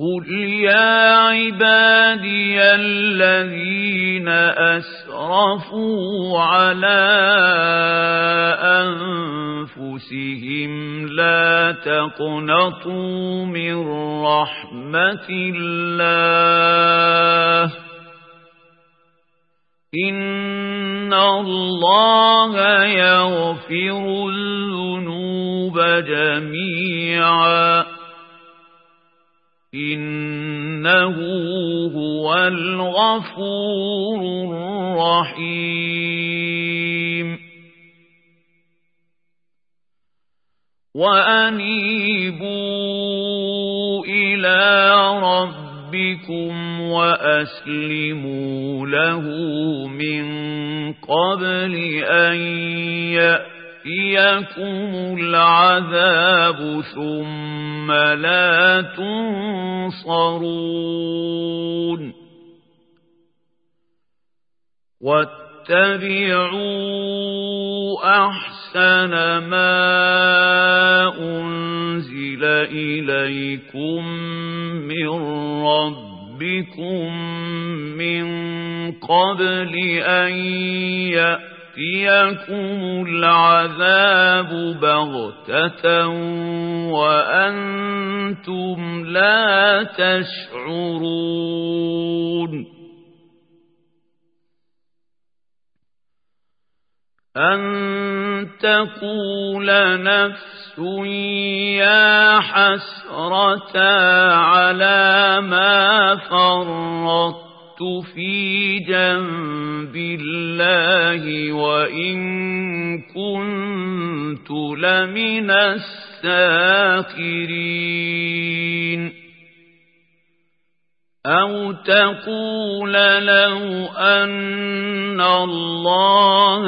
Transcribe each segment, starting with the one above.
قل يا عبادي الذين أسرفوا على أنفسهم لا تقنطوا من رحمة الله إن الله يغفر الذنوب جميعا إنه هو الغفور الرحيم وأنيبوا إلى ربكم وأسلموا له من قبل أن يأتيكم العذاب ثم لا تنصرون واتبعوا أحسن ما أنزل إليكم من ربكم من قبل أن يأتيكم العذاب بغتة وأنتم لا تشعرون أن تقول نفس يا حسرة على ما فرطت في جنب الله وإن كنت لمن الساخرين أو تقول لو أن الله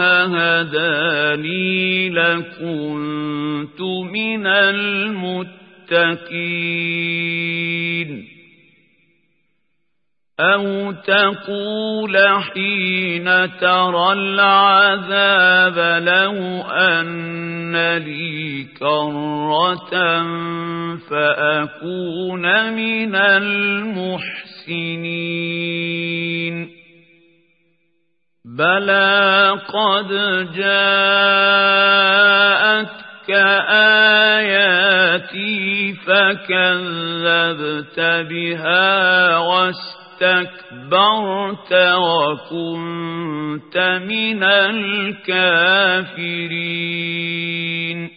هداني لكنت من المتقين أو تقول حين ترى العذاب لو أن لي كرة فأكون من المحسنين بلى قد جاءتك آياتي فكذبت بها واستكبرت وكنت من الكافرين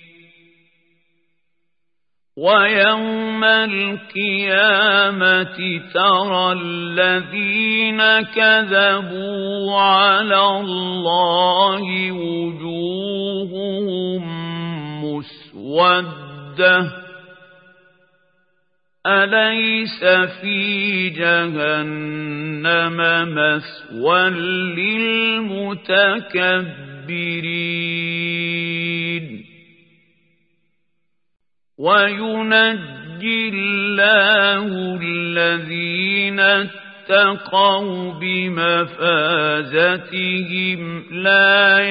ويوم القيامة ترى الذين كذبوا على الله وجوههم مسودة أليس في جهنم مثوى للمتكبرين وينجي الله الذين اتقوا بمفازتهم لا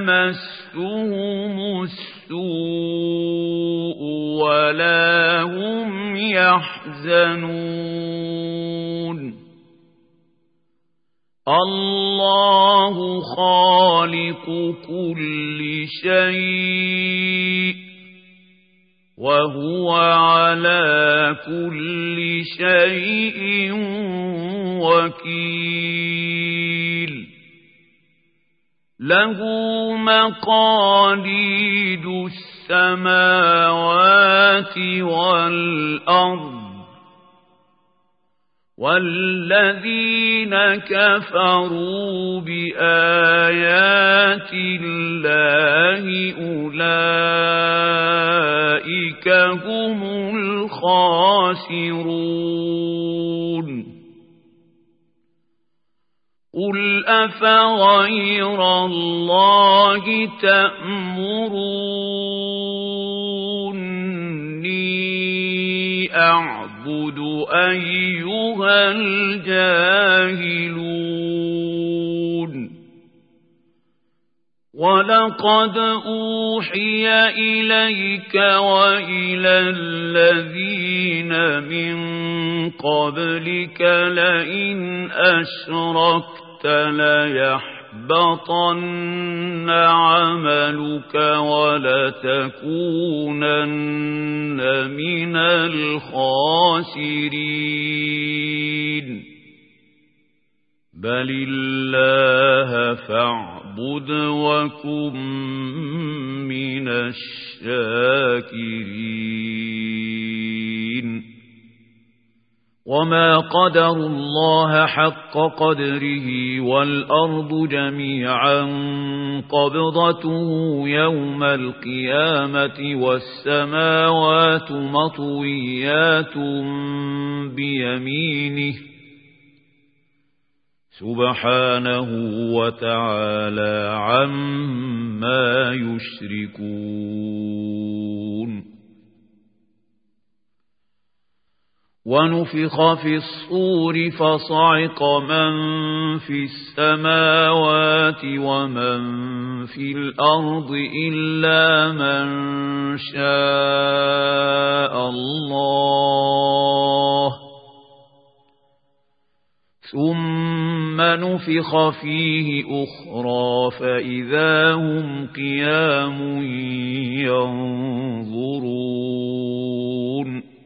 يمسهم السوء ولا هم يحزنون الله خالق كل شيء وهو على كل شيء وكيل له مقاليد السماوات والأرض والذين كفروا بآيات الله أولئك هم الخاسرون قل أفغير الله تأمروني أعبد أيها الجاهلون ولقد أوحي إليك وإلى الذين من قبلك لئن أشركت ليحبطن عملك ولتكونن من الخاسرين بل الله فاعبد وكن من الشاكرين وما قدروا الله حق قدره والأرض جميعا قبضته يوم القيامة والسماوات مطويات بيمينه سبحانه وتعالى عما يشركون ونفخ في الصور فصعق من في السماوات ومن في الأرض إلا من شاء الله ثم نفخ فيه أخرى فإذا هم قيام ينظرون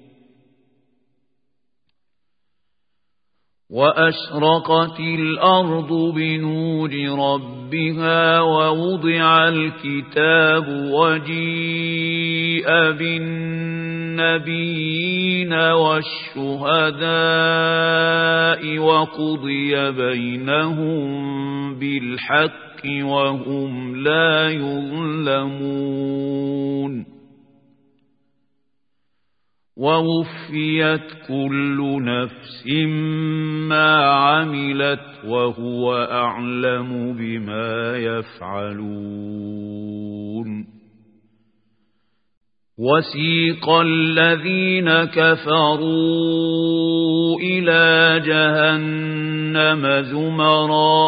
وأشرقت الأرض بنور ربها ووضع الكتاب وجيء بالنبيين والشهداء وقضي بينهم بالحق وهم لا يظلمون ووفيت كل نفس ما عملت وهو أعلم بما يفعلون وسيق الذين كفروا إلى جهنم زمرا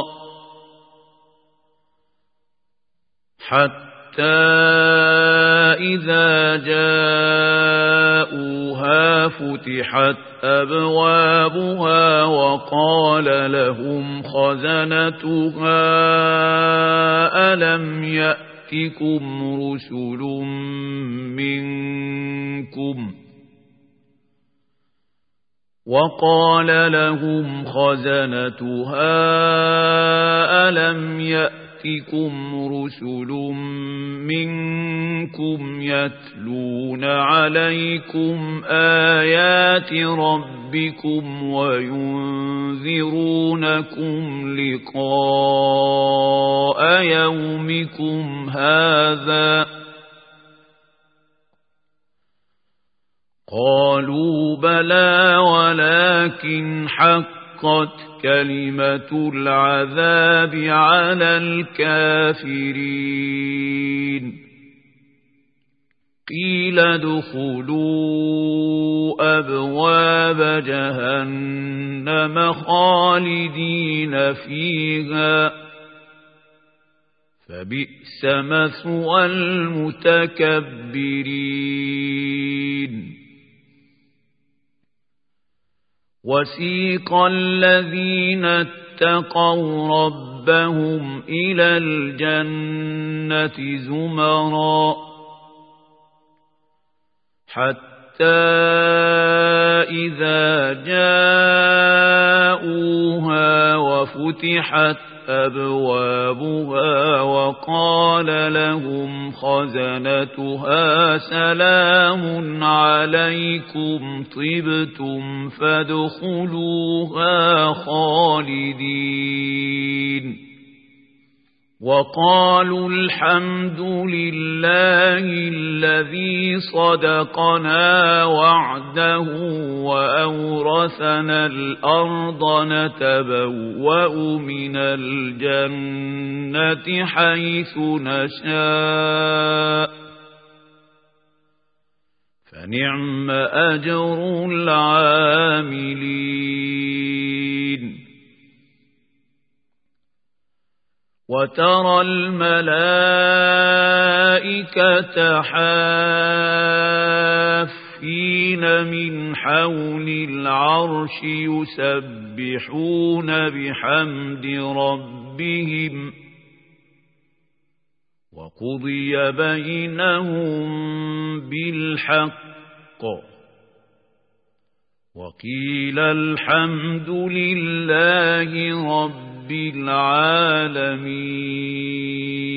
حتى إذا جاءوها فتحت أبوابها وقال لهم خزنتها ألم يأتكم رسل منكم يتلون عليكم آيات ربكم وينذرونكم لقاء يومكم هذا قالوا بلى ولكن حقت كلمة العذاب على الكافرين قيل ادخلوا أبواب جهنم خالدين فيها فبئس مثوى المتكبرين وسيق الذين اتقوا ربهم إلى الجنة زمرا حتى إذا جاءوها وفتحت أبوابها وقال لهم خزنتها سلام عليكم طبتم فادخلوها خالدين وقالوا الحمد لله الذي صدقنا وعده وأورثنا الأرض نتبوأ من الجنة حيث نشاء فنعم أجر العاملين وترى الملائكة حافين من حول العرش يسبحون بحمد ربهم وقضي بينهم بالحق وقيل الحمد لله رب العالمين.